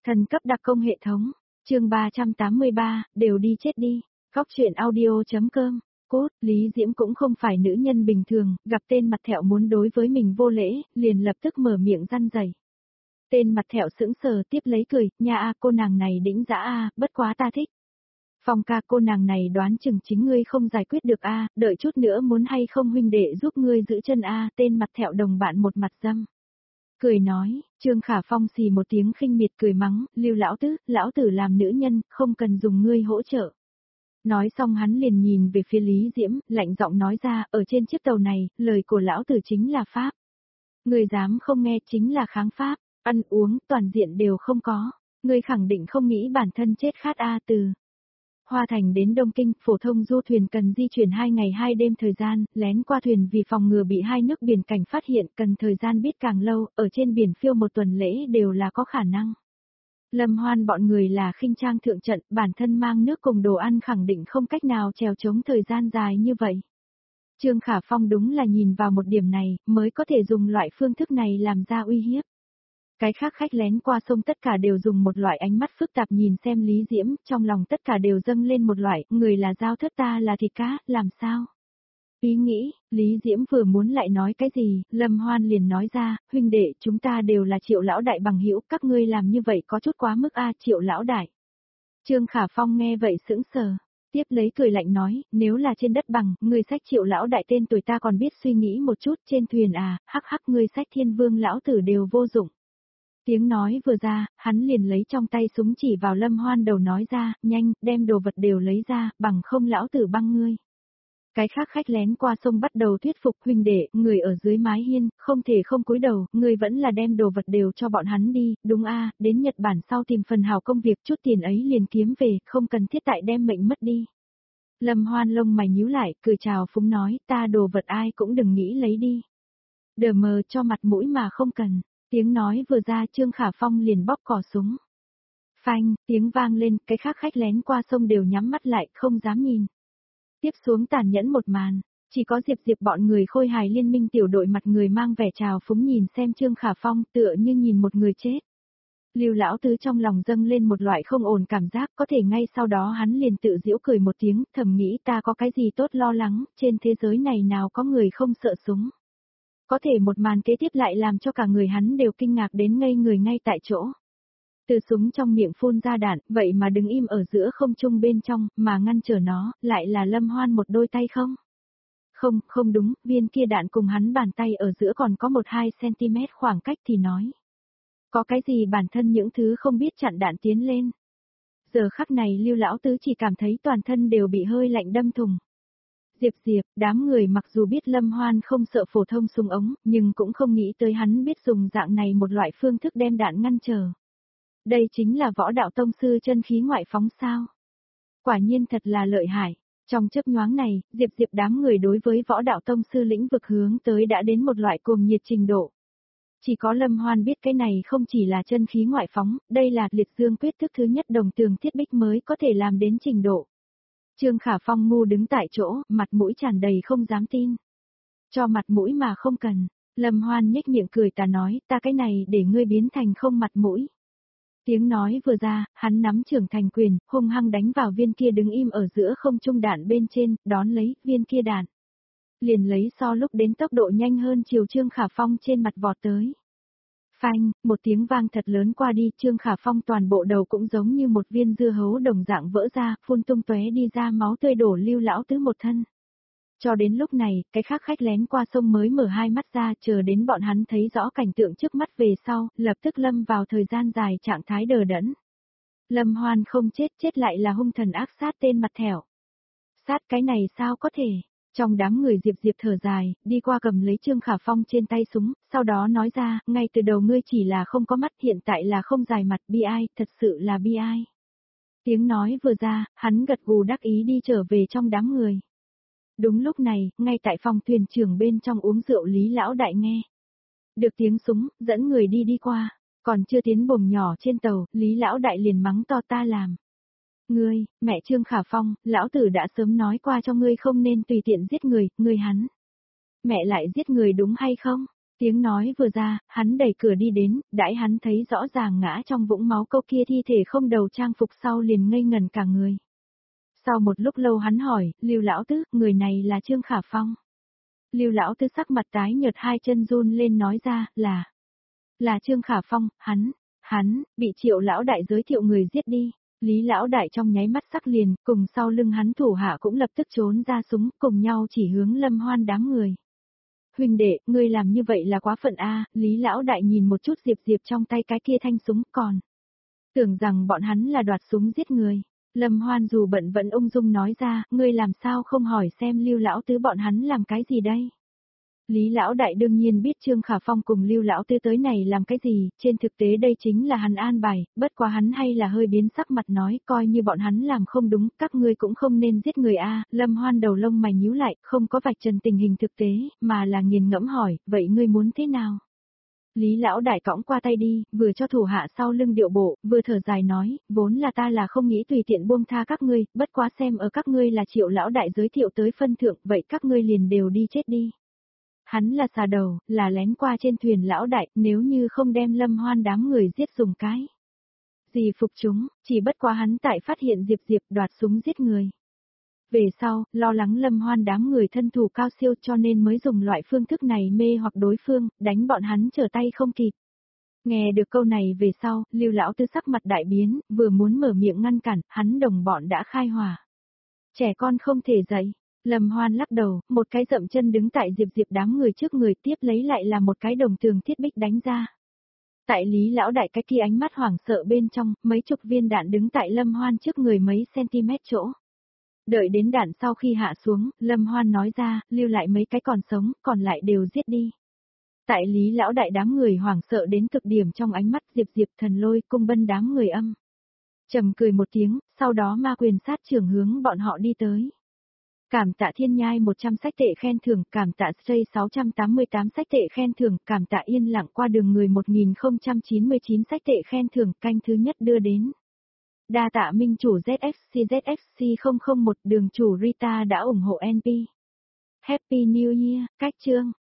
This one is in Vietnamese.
Thần cấp đặc công hệ thống, chương 383, đều đi chết đi, góc truyện audio.com. Cốt, Lý Diễm cũng không phải nữ nhân bình thường, gặp tên mặt thẹo muốn đối với mình vô lễ, liền lập tức mở miệng răn rẩy. Tên mặt thẹo sững sờ tiếp lấy cười, nha a cô nàng này đĩnh dã a, bất quá ta thích. Phong ca cô nàng này đoán chừng chính ngươi không giải quyết được a, đợi chút nữa muốn hay không huynh đệ giúp ngươi giữ chân a, tên mặt thẹo đồng bạn một mặt dâm. Cười nói, Trương Khả Phong xì một tiếng khinh miệt cười mắng, Lưu lão tử làm nữ nhân, không cần dùng ngươi hỗ trợ. Nói xong hắn liền nhìn về phía Lý Diễm, lạnh giọng nói ra, ở trên chiếc tàu này, lời của lão tử chính là pháp. Người dám không nghe chính là kháng pháp, ăn uống, toàn diện đều không có. Ngươi khẳng định không nghĩ bản thân chết khát a. Từ Hoa Thành đến Đông Kinh, phổ thông du thuyền cần di chuyển 2 ngày 2 đêm thời gian, lén qua thuyền vì phòng ngừa bị hai nước biển cảnh phát hiện cần thời gian biết càng lâu, ở trên biển phiêu một tuần lễ đều là có khả năng. Lâm Hoan bọn người là khinh trang thượng trận, bản thân mang nước cùng đồ ăn khẳng định không cách nào trèo chống thời gian dài như vậy. Trương Khả Phong đúng là nhìn vào một điểm này, mới có thể dùng loại phương thức này làm ra uy hiếp. Cái khác khách lén qua sông tất cả đều dùng một loại ánh mắt phức tạp nhìn xem Lý Diễm, trong lòng tất cả đều dâng lên một loại, người là dao thớt ta là thịt cá, làm sao? Ý nghĩ, Lý Diễm vừa muốn lại nói cái gì, Lâm Hoan liền nói ra, huynh đệ chúng ta đều là Triệu lão đại bằng hữu, các ngươi làm như vậy có chút quá mức a. Triệu lão đại. Trương Khả Phong nghe vậy sững sờ, tiếp lấy cười lạnh nói, nếu là trên đất bằng, ngươi sách Triệu lão đại tên tuổi ta còn biết suy nghĩ một chút, trên thuyền à, hắc hắc ngươi sách Thiên Vương lão tử đều vô dụng. Tiếng nói vừa ra, hắn liền lấy trong tay súng chỉ vào Lâm Hoan đầu nói ra, nhanh, đem đồ vật đều lấy ra, bằng không lão tử băng ngươi. Cái khác khách lén qua sông bắt đầu thuyết phục huynh đệ, người ở dưới mái hiên, không thể không cúi đầu, người vẫn là đem đồ vật đều cho bọn hắn đi, đúng a, đến Nhật Bản sau tìm phần hào công việc chút tiền ấy liền kiếm về, không cần thiết tại đem mệnh mất đi. Lâm Hoan lông mày nhíu lại, cười chào phúng nói, ta đồ vật ai cũng đừng nghĩ lấy đi. Đờ mờ cho mặt mũi mà không cần. Tiếng nói vừa ra Trương Khả Phong liền bóp cò súng. Phanh, tiếng vang lên, cái khác khách lén qua sông đều nhắm mắt lại, không dám nhìn. Tiếp xuống tàn nhẫn một màn, chỉ có Diệp bọn người khôi hài liên minh tiểu đội mặt người mang vẻ trào phúng nhìn xem Trương Khả Phong tựa như nhìn một người chết. Lưu lão tứ trong lòng dâng lên một loại không ổn cảm giác, có thể ngay sau đó hắn liền tự giễu cười một tiếng, thầm nghĩ ta có cái gì tốt lo lắng, trên thế giới này nào có người không sợ súng. Có thể một màn kế tiếp lại làm cho cả người hắn đều kinh ngạc đến ngây người ngay tại chỗ. Từ súng trong miệng phun ra đạn, vậy mà đứng im ở giữa không trung bên trong, mà ngăn trở nó, lại là Lâm Hoan một đôi tay không? Không đúng, viên kia đạn cùng hắn bàn tay ở giữa còn có 1-2 cm khoảng cách thì nói. Có cái gì bản thân những thứ không biết chặn đạn tiến lên. Giờ khắc này Lưu lão tứ chỉ cảm thấy toàn thân đều bị hơi lạnh đâm thùng. Diệp, đám người mặc dù biết Lâm Hoan không sợ phổ thông súng ống, nhưng cũng không nghĩ tới hắn biết dùng dạng này một loại phương thức đem đạn ngăn trở. Đây chính là võ đạo tông sư chân khí ngoại phóng sao. Quả nhiên thật là lợi hại. Trong chớp nhoáng này, Diệp đám người đối với võ đạo tông sư lĩnh vực hướng tới đã đến một loại cuồng nhiệt trình độ. Chỉ có Lâm Hoan biết cái này không chỉ là chân khí ngoại phóng, đây là liệt dương quyết thức thứ nhất đồng tường thiết bích mới có thể làm đến trình độ. Trương Khả Phong ngu đứng tại chỗ, mặt mũi tràn đầy không dám tin. Cho mặt mũi mà không cần, Lâm Hoan nhếch miệng cười ta nói, ta cái này để ngươi biến thành không mặt mũi. Tiếng nói vừa ra, hắn nắm trưởng thành quyền, hung hăng đánh vào viên kia đứng im ở giữa không trung đạn bên trên, đón lấy viên kia đạn. Liền lấy so lúc đến tốc độ nhanh hơn chiều Trương Khả Phong trên mặt vọt tới. Phanh, một tiếng vang thật lớn qua đi, Trương Khả Phong toàn bộ đầu cũng giống như một viên dưa hấu đồng dạng vỡ ra, phun tung tóe đi ra máu tươi đổ Lưu lão tứ một thân. Cho đến lúc này, cái khác khách lén qua sông mới mở hai mắt ra, chờ đến bọn hắn thấy rõ cảnh tượng trước mắt về sau, lập tức lâm vào thời gian dài trạng thái đờ đẫn. Lâm Hoan không chết lại là hung thần ác sát tên mặt thẻo. Sát cái này sao có thể? Trong đám người Diệp thở dài, đi qua cầm lấy Trương Khả Phong trên tay súng, sau đó nói ra, ngay từ đầu ngươi chỉ là không có mắt, hiện tại là không dài mặt, bi ai, thật sự là bi ai. Tiếng nói vừa ra, hắn gật gù đắc ý đi trở về trong đám người. Đúng lúc này, ngay tại phòng thuyền trưởng bên trong uống rượu Lý lão đại nghe. Được tiếng súng, dẫn người đi qua, còn chưa tiến buồng nhỏ trên tàu, Lý lão đại liền mắng to ta làm. Ngươi, mẹ Trương Khả Phong, lão tử đã sớm nói qua cho ngươi không nên tùy tiện giết người, ngươi hắn. Mẹ lại giết người đúng hay không? Tiếng nói vừa ra, hắn đẩy cửa đi đến, đãi hắn thấy rõ ràng ngã trong vũng máu câu kia thi thể không đầu trang phục sau liền ngây ngẩn cả người. Sau một lúc lâu hắn hỏi, Lưu lão tứ, người này là Trương Khả Phong. Lưu lão tứ sắc mặt tái nhợt hai chân run lên nói ra, là Trương Khả Phong, hắn, bị Triệu lão đại giới thiệu người giết đi. Lý lão đại trong nháy mắt sắc liền, cùng sau lưng hắn thủ hạ cũng lập tức trốn ra súng, cùng nhau chỉ hướng Lâm Hoan đám người. Huynh đệ, ngươi làm như vậy là quá phận a. Lý lão đại nhìn một chút Diệp Diệp trong tay cái kia thanh súng còn. Tưởng rằng bọn hắn là đoạt súng giết người. Lâm Hoan dù bận vẫn ung dung nói ra, ngươi làm sao không hỏi xem Lưu lão tứ bọn hắn làm cái gì đây? Lý lão đại đương nhiên biết Trương Khả Phong cùng Lưu lão tứ tới này làm cái gì, trên thực tế đây chính là hắn an bài, bất quá hắn hay là hơi biến sắc mặt nói, coi như bọn hắn làm không đúng, các ngươi cũng không nên giết người a. Lâm Hoan đầu lông mày nhíu lại, không có vạch trần tình hình thực tế, mà là nghiền ngẫm hỏi, vậy ngươi muốn thế nào? Lý lão đại cõng qua tay đi, vừa cho thủ hạ sau lưng điệu bộ, vừa thở dài nói, vốn là ta là không nghĩ tùy tiện buông tha các ngươi, bất quá xem ở các ngươi là Triệu lão đại giới thiệu tới phân thượng, vậy các ngươi liền đều đi chết đi. Hắn là xà đầu, là lén qua trên thuyền lão đại, nếu như không đem Lâm Hoan đám người giết dùng cái gì phục chúng, chỉ bất quá hắn tại phát hiện Diệp Diệp đoạt súng giết người. Về sau, lo lắng Lâm Hoan đám người thân thủ cao siêu cho nên mới dùng loại phương thức này mê hoặc đối phương, đánh bọn hắn trở tay không kịp. Nghe được câu này về sau, Lưu lão tứ sắc mặt đại biến, vừa muốn mở miệng ngăn cản, hắn đồng bọn đã khai hỏa. Trẻ con không thể dạy. Lâm Hoan lắc đầu, một cái dậm chân đứng tại Diệp Diệp đám người trước người tiếp lấy lại là một cái đồng tường thiết bích đánh ra. Tại Lý lão đại cái kia ánh mắt hoảng sợ bên trong, mấy chục viên đạn đứng tại Lâm Hoan trước người mấy cm chỗ. Đợi đến đạn sau khi hạ xuống, Lâm Hoan nói ra, lưu lại mấy cái còn sống, còn lại đều giết đi. Tại Lý lão đại đám người hoảng sợ đến cực điểm trong ánh mắt Diệp Diệp Thần Lôi cung bân đám người âm. Trầm cười một tiếng, sau đó ma quyền sát trưởng hướng bọn họ đi tới. Cảm tạ Thiên Nhai 100 sách tệ khen thưởng, cảm tạ Stray 688 sách tệ khen thưởng, cảm tạ Yên lặng qua đường người 1099 sách tệ khen thưởng, canh thứ nhất đưa đến. Đa tạ minh chủ ZFC 001 đường chủ Rita đã ủng hộ NP. Happy New Year, cách chương.